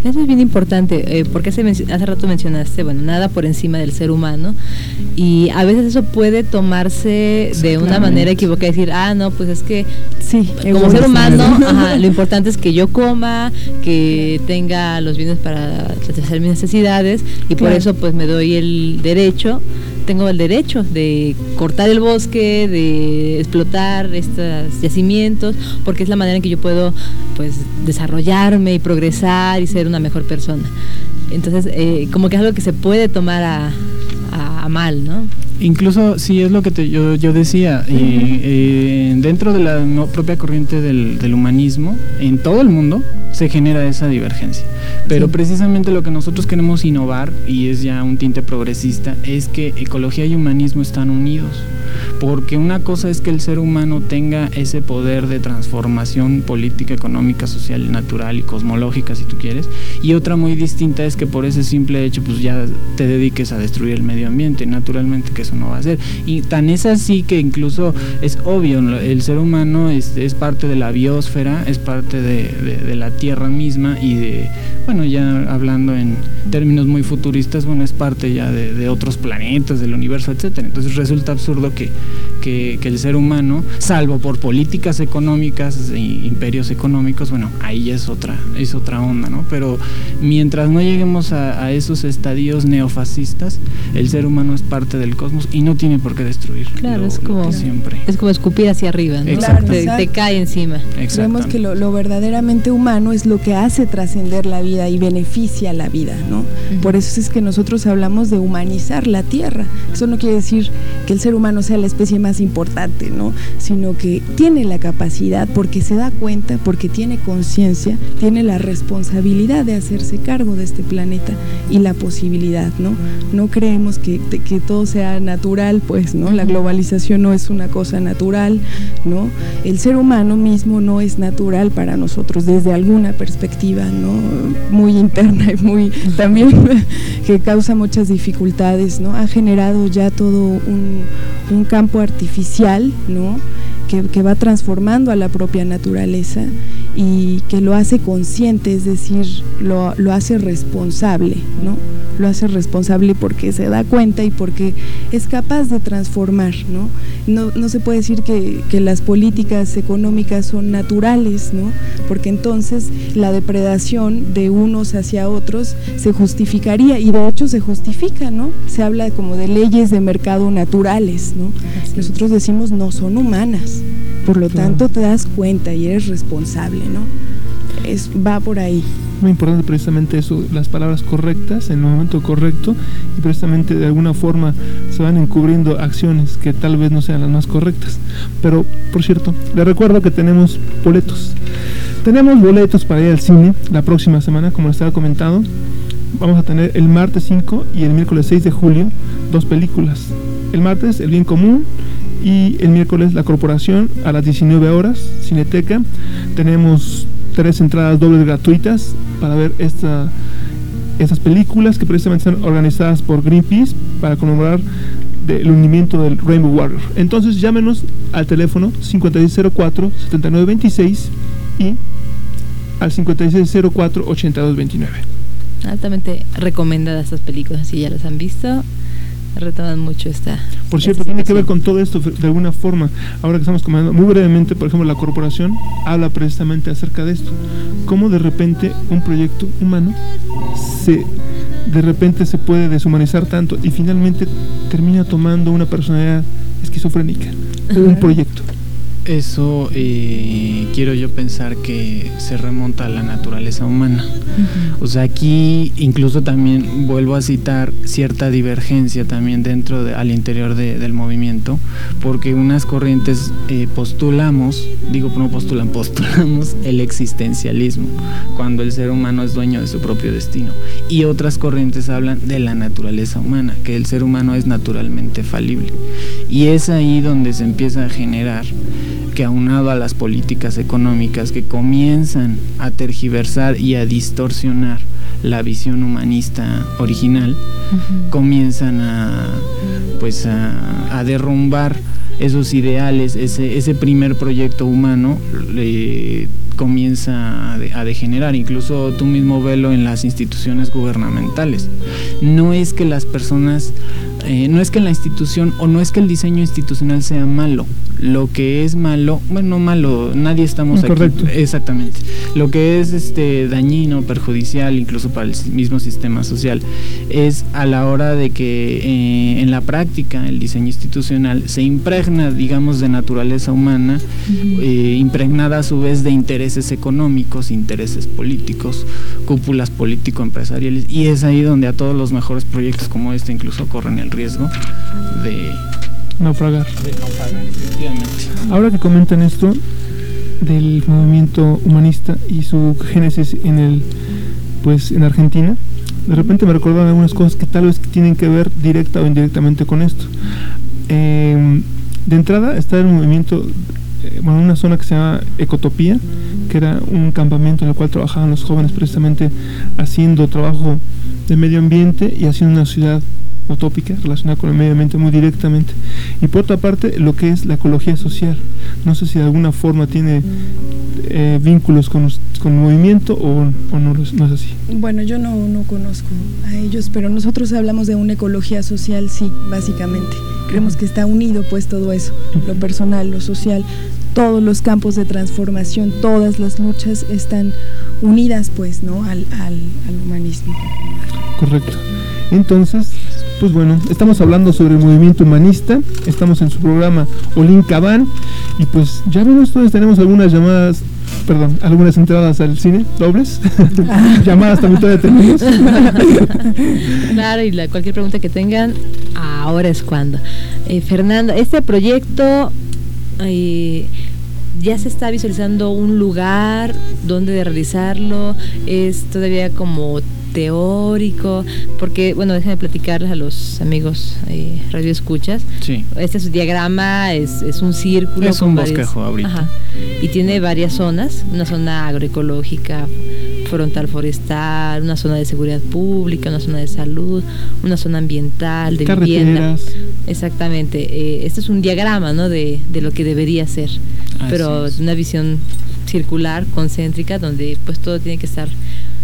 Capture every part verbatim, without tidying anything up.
Eso es bien importante, eh, porque hace, hace rato mencionaste, bueno, nada por encima del ser humano, y a veces eso puede tomarse de una manera equivocada, decir, ah, no, pues es que sí, como ser humano, ajá, lo importante es que yo coma, que tenga los bienes para satisfacer mis necesidades, y por claro. eso pues me doy el derecho, tengo el derecho de cortar el bosque, de explotar estos yacimientos, porque es la manera en que yo puedo pues desarrollarme y progresar y ser una mejor persona. Entonces, eh, como que es algo que se puede tomar a, a, a mal, ¿no? Incluso, sí, es lo que te, yo, yo decía, uh-huh. eh, eh, dentro de la no, propia corriente del, del humanismo, en todo el mundo, se genera esa divergencia. Pero sí. precisamente lo que nosotros queremos innovar, y es ya un tinte progresista, es que ecología y humanismo están unidos. Porque una cosa es que el ser humano tenga ese poder de transformación política, económica, social, natural y cosmológica, si tú quieres, y otra muy distinta es que por ese simple hecho pues ya te dediques a destruir el medio ambiente. Naturalmente que eso no va a ser, y tan es así que incluso es obvio, el ser humano es, es parte de la biosfera, es parte de, de, de la tierra misma, y de, bueno, ya hablando en términos muy futuristas, bueno, es parte ya de, de otros planetas, del universo, etcétera. Entonces resulta absurdo que, que, que el ser humano, salvo por políticas económicas e imperios económicos, bueno, ahí ya es otra, es otra onda, ¿no? Pero mientras no lleguemos a, a esos estadios neofascistas, el ser humano es parte del cosmos y no tiene por qué destruir. Claro, lo, es como siempre. Es como escupir hacia arriba, ¿no? Claro, te, te cae encima. Creemos que lo, lo verdaderamente humano es lo que hace trascender la vida y beneficia la vida, ¿no? Uh-huh. Por eso es que nosotros hablamos de humanizar la tierra. Eso no quiere decir que el ser humano sea la especie más importante, ¿no? Sino que tiene la capacidad, porque se da cuenta, porque tiene conciencia, tiene la responsabilidad de hacerse cargo de este planeta y la posibilidad, ¿no? No creemos que, que todo sea natural, pues, ¿no? La globalización no es una cosa natural, ¿no? El ser humano mismo no es natural para nosotros desde alguna perspectiva, ¿no? Muy interna y muy también que causa muchas dificultades, ¿no? Ha generado ya todo un, un campo artificial, ¿no? Que, que va transformando a la propia naturaleza y que lo hace consciente, es decir, lo, lo hace responsable, ¿no? Lo hace responsable porque se da cuenta y porque es capaz de transformar, ¿no? No, no se puede decir que, que las políticas económicas son naturales, ¿no? Porque entonces la depredación de unos hacia otros se justificaría, y de hecho se justifica, ¿no? Se habla como de leyes de mercado naturales, ¿no? Nosotros decimos no son humanas, por lo claro. tanto te das cuenta y eres responsable, ¿no? Es, va por ahí. Muy importante precisamente eso, las palabras correctas en el momento correcto, y precisamente de alguna forma se van encubriendo acciones que tal vez no sean las más correctas. Pero, por cierto, les recuerdo que tenemos boletos. Tenemos boletos para ir al cine la próxima semana, como les estaba comentado. Vamos a tener el martes cinco y el miércoles seis de julio dos películas. El martes, El Bien Común, y el miércoles, La Corporación, a las diecinueve horas, Cineteca. Tenemos tres entradas dobles gratuitas para ver esta, estas películas que precisamente están organizadas por Greenpeace para conmemorar de, el hundimiento del Rainbow Warrior. Entonces llámenos al teléfono cincuenta y seis cero cuatro, setenta y nueve veintiséis y al cincuenta y seis cero cuatro, ochenta y dos veintinueve. Altamente recomendadas estas películas, si ya las han visto, retoman mucho esta. Por cierto, esta tiene que ver con todo esto de alguna forma. Ahora que estamos comentando muy brevemente, por ejemplo, La Corporación habla precisamente acerca de esto, cómo de repente un proyecto humano se de repente se puede deshumanizar tanto y finalmente termina tomando una personalidad esquizofrénica de un proyecto. Eso eh, quiero yo pensar que se remonta a la naturaleza humana. Uh-huh. O sea, aquí incluso también vuelvo a citar cierta divergencia también dentro de, al interior de, del movimiento, porque unas corrientes eh, postulamos, digo no postulan, postulamos el existencialismo, cuando el ser humano es dueño de su propio destino, y otras corrientes hablan de la naturaleza humana, que el ser humano es naturalmente falible, y es ahí donde se empieza a generar que, aunado a las políticas económicas que comienzan a tergiversar y a distorsionar la visión humanista original, uh-huh. comienzan a pues a, a derrumbar esos ideales, ese, ese primer proyecto humano eh, comienza a, de, a degenerar. Incluso tú mismo velo en las instituciones gubernamentales. No es que las personas, eh, no es que la institución o no es que el diseño institucional sea malo. Lo que es malo, bueno, malo, nadie estamos Incorrecto. aquí. Exactamente. Lo que es este dañino, perjudicial, incluso para el mismo sistema social, es a la hora de que eh, en la práctica el diseño institucional se impregna, digamos, de naturaleza humana, uh-huh. eh, impregnada a su vez de intereses económicos, intereses políticos, cúpulas político-empresariales, y es ahí donde a todos los mejores proyectos como este incluso corren el riesgo de naufragar. De naufragar, efectivamente. Ahora que comentan esto del movimiento humanista y su génesis en el, pues, en Argentina, de repente me recordaron algunas cosas que tal vez tienen que ver directa o indirectamente con esto. Eh, de entrada está el movimiento, eh, bueno, una zona que se llama Ecotopía, que era un campamento en el cual trabajaban los jóvenes precisamente haciendo trabajo de medio ambiente y haciendo una ciudad utópica relacionada con el medio ambiente muy directamente. Y por otra parte, lo que es la ecología social, no sé si de alguna forma tiene eh, vínculos con, con el movimiento o, o no, no es así. Bueno, yo no, no conozco a ellos, pero nosotros hablamos de una ecología social, sí, básicamente. Creemos que está unido pues todo eso, lo personal, lo social, todos los campos de transformación, todas las luchas están unidas pues, ¿no? al, al, al humanismo. Correcto. Entonces, pues bueno, estamos hablando sobre el movimiento humanista, estamos en su programa Olin Cabán, y pues ya vemos, todos tenemos algunas llamadas, perdón, algunas entradas al cine, dobles, llamadas también todavía tenemos. Claro, y la, cualquier pregunta que tengan, ahora es cuando. Eh, Fernando, este proyecto, eh, ya se está visualizando un lugar donde realizarlo, es todavía como teórico, porque, bueno, déjenme platicarles a los amigos eh, radioescuchas. Sí. Este es un diagrama, es, es un círculo. Es con un varias, bosquejo ahorita. Ajá, y tiene varias zonas, una zona agroecológica, frontal forestal, una zona de seguridad pública, una zona de salud, una zona ambiental, de vivienda. Exactamente. Eh, este es un diagrama, ¿no? de, de lo que debería ser, ah, pero es una visión circular, concéntrica, donde pues todo tiene que estar,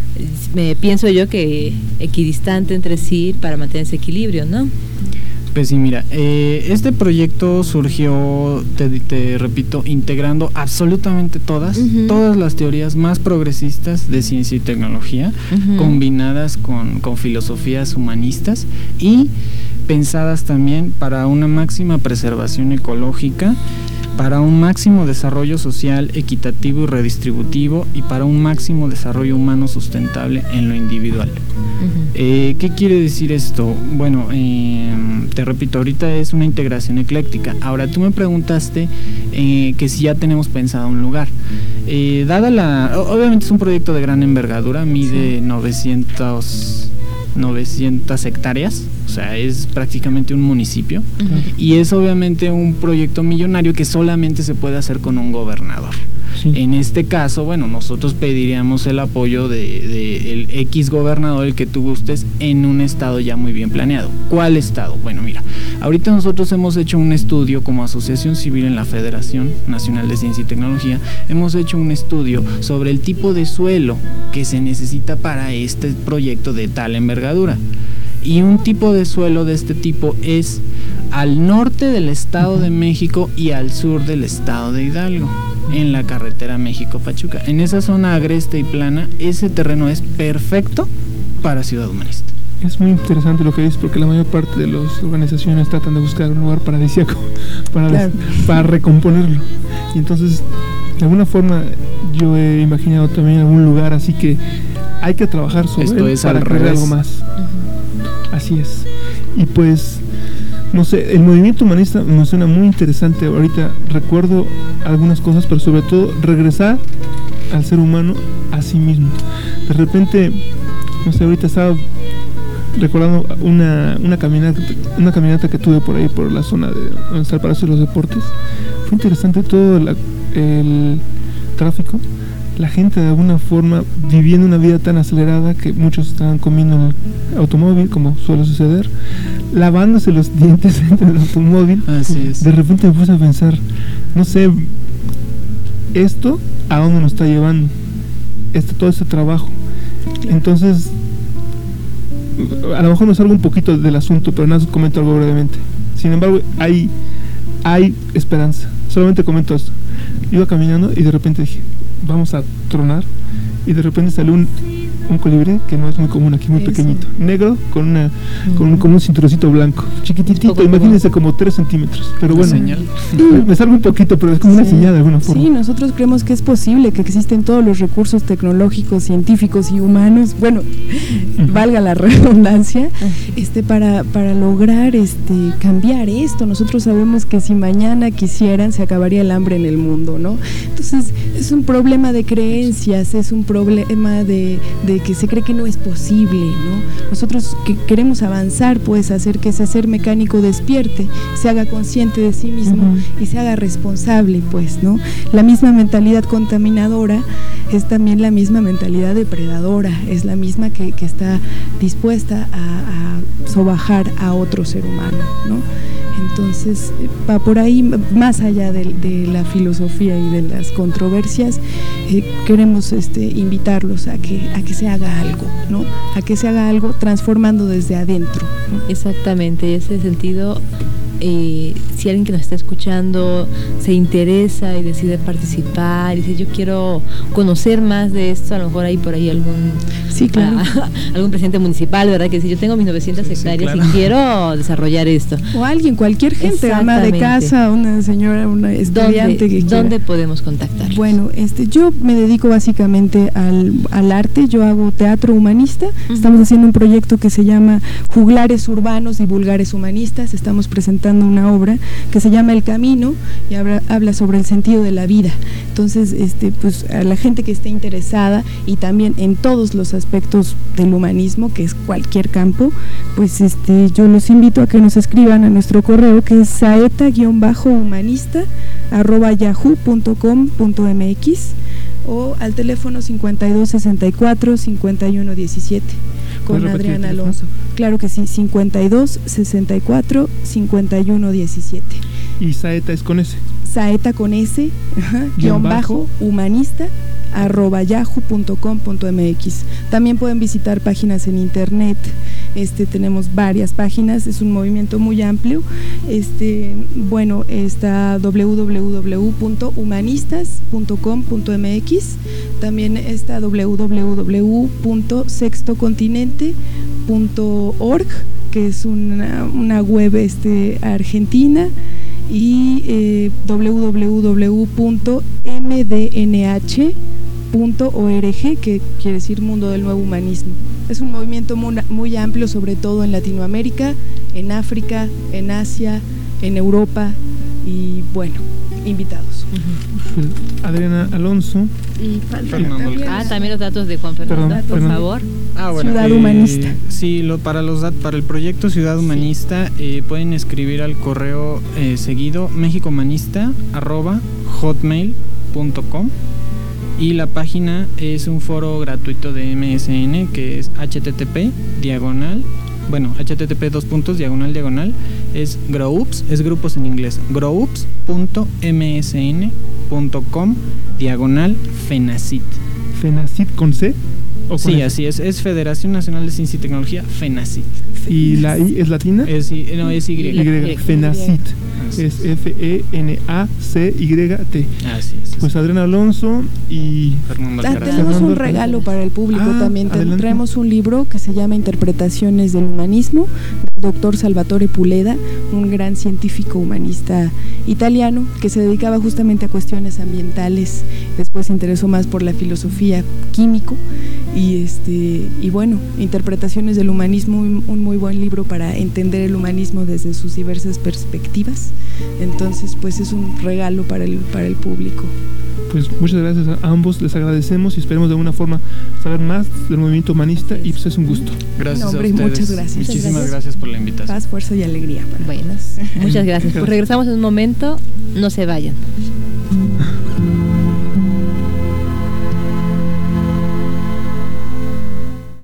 me pienso yo que equidistante entre sí para mantener ese equilibrio, ¿no? Pues sí, mira, eh, este proyecto surgió, te, te repito, integrando absolutamente todas, uh-huh. todas las teorías más progresistas de ciencia y tecnología, uh-huh. combinadas con, con filosofías humanistas y pensadas también para una máxima preservación ecológica, para un máximo desarrollo social equitativo y redistributivo y para un máximo desarrollo humano sustentable en lo individual. Uh-huh. Eh, ¿Qué quiere decir esto? Bueno, eh, te repito, ahorita es una integración ecléctica. Ahora, tú me preguntaste eh, que si ya tenemos pensado un lugar. Eh, dada la... Obviamente es un proyecto de gran envergadura, mide sí. novecientas hectáreas, o sea, es prácticamente un municipio, uh-huh. y es obviamente un proyecto millonario que solamente se puede hacer con un gobernador. Sí. En este caso, bueno, nosotros pediríamos el apoyo de, de el X gobernador, el que tú gustes, en un estado ya muy bien planeado. ¿Cuál estado? Bueno, mira, ahorita nosotros hemos hecho un estudio como asociación civil en la Federación Nacional de Ciencia y Tecnología, hemos hecho un estudio sobre el tipo de suelo que se necesita para este proyecto de tal envergadura. Y un tipo de suelo de este tipo es al norte del Estado de México y al sur del Estado de Hidalgo, en la carretera México-Pachuca. En esa zona agreste y plana, ese terreno es perfecto para Ciudad Humanista. Es muy interesante lo que dices, porque la mayor parte de las organizaciones tratan de buscar un lugar paradisíaco para, claro. des, para recomponerlo. Y entonces, de alguna forma, yo he imaginado también algún lugar, así que hay que trabajar sobre Esto él es para crear algo más. Uh-huh. Así es. Y pues, no sé, el movimiento humanista me suena muy interesante. Ahorita recuerdo algunas cosas, pero sobre todo regresar al ser humano a sí mismo. De repente, no sé, ahorita estaba recordando una, una caminata una caminata que tuve por ahí, por la zona de donde está el Palacio de los Deportes. Fue interesante todo la, el tráfico, la gente de alguna forma viviendo una vida tan acelerada que muchos estaban comiendo en el automóvil, como suele suceder, lavándose los dientes dentro del automóvil. Así es. De repente me puse a pensar, no sé, esto a dónde nos está llevando, este, todo este trabajo. Entonces, a lo mejor me salgo un poquito del asunto, pero nada, comento algo brevemente. Sin embargo, hay, hay esperanza. Solamente comento esto. Iba caminando y de repente dije, vamos a tronar, y de repente salió un, un colibrí que no es muy común aquí, muy Eso. pequeñito, negro, con una mm. con, un, con un cinturoncito blanco, chiquititito, imagínense como tres centímetros, pero bueno, me, me salgo un poquito, pero es como sí. una señal de alguna forma. Sí, nosotros creemos que es posible, que existen todos los recursos tecnológicos, científicos y humanos, bueno, uh-huh. valga la redundancia, uh-huh. este para, para lograr este cambiar esto. Nosotros sabemos que si mañana quisieran, se acabaría el hambre en el mundo, ¿no? Entonces, es un problema de creencias, es un problema de, de que se cree que no es posible, ¿no? Nosotros que queremos avanzar, pues hacer que ese ser mecánico despierte, se haga consciente de sí mismo uh-huh. y se haga responsable, pues, ¿no? La misma mentalidad contaminadora es también la misma mentalidad depredadora, es la misma que, que está dispuesta a, a sobajar a otro ser humano, ¿no? Entonces, va por ahí, más allá de, de la filosofía y de las controversias, eh, queremos este, invitarlos a que, a que se haga algo, ¿no? A que se haga algo transformando desde adentro, ¿no? Exactamente, en ese sentido, eh, si alguien que nos está escuchando se interesa y decide participar y dice yo quiero conocer más de esto, a lo mejor hay por ahí algún sí, claro. ah, algún presidente municipal, ¿verdad? Que dice yo tengo mis novecientas sí, hectáreas sí, claro. y quiero desarrollar esto. O alguien, cualquier gente, ama de casa, una señora, una estudiante ¿Dónde, que ¿Dónde quiera? podemos contactar? Bueno, este, yo me dedico básicamente al, al arte, yo hago teatro humanista, uh-huh. estamos haciendo un proyecto que se llama Juglares Urbanos y Vulgares Humanistas, estamos presentando una obra que se llama El Camino y habla, habla sobre el sentido de la vida. Entonces, este, pues a la gente que esté interesada y también en todos los aspectos del humanismo, que es cualquier campo, pues este, yo los invito a que nos escriban a nuestro correo que es saeta-humanista arroba yahoo punto com punto mx o al teléfono cincuenta y dos sesenta y cuatro cincuenta y uno diecisiete con Adriana Alonso. Claro que sí, cincuenta y dos sesenta y cuatro cincuenta y uno diecisiete. ¿Y Saeta es con S? Saeta con S, ajá, guión bajo, humanista, arroba yahoo punto com punto mx. También pueden visitar páginas en internet. Este, tenemos varias páginas, es un movimiento muy amplio. Este, bueno, está doble u doble u doble u punto humanistas punto com punto mx. También está doble u doble u doble u punto sexto continente punto org, que es una, una web este, argentina, y eh, doble u doble u doble u punto m d n h punto org, que quiere decir Mundo del Nuevo Humanismo. Es un movimiento muy, muy amplio, sobre todo en Latinoamérica, en África, en Asia, en Europa, y bueno, invitados. Pues, Adriana Alonso y Fernando también, ah, también los datos de Juan Fernando, Perdón, por Fernando. favor. Ah, bueno, Ciudad eh, Humanista. Sí, lo, para los para el proyecto Ciudad Humanista eh, pueden escribir al correo eh, seguido mexicohumanista arroba hotmail punto com. Y la página es un foro gratuito de M S N que es http diagonal, bueno, http dos puntos diagonal diagonal, es groups, es grupos en inglés, groups punto m s n punto com diagonal FENACIT. ¿FENACIT con C? ¿O con sí, F? así es, es Federación Nacional de Ciencia y Tecnología, FENACIT. ¿Y la I es latina? Es, no, es Y. Y, FENACIT. Es F E N A C Y T. Así es. Pues Adriana Alonso y Fernando ah, tenemos un regalo para el público ah, también. Adelante. Traemos un libro que se llama Interpretaciones del Humanismo, del doctor Salvatore Puleda, un gran científico humanista italiano que se dedicaba justamente a cuestiones ambientales. Después se interesó más por la filosofía químico y este y bueno, Interpretaciones del Humanismo, un, un muy buen libro para entender el humanismo desde sus diversas perspectivas. Entonces, pues es un regalo para el para el público. Pues muchas gracias a ambos, les agradecemos y esperemos de alguna forma saber más del movimiento humanista y pues es un gusto. Gracias no, hombre, a ustedes. Muchas gracias. Muchísimas gracias. gracias por la invitación. Paz, fuerza y alegría. Para Buenas. Muchas gracias. Pues regresamos en un momento, no se vayan.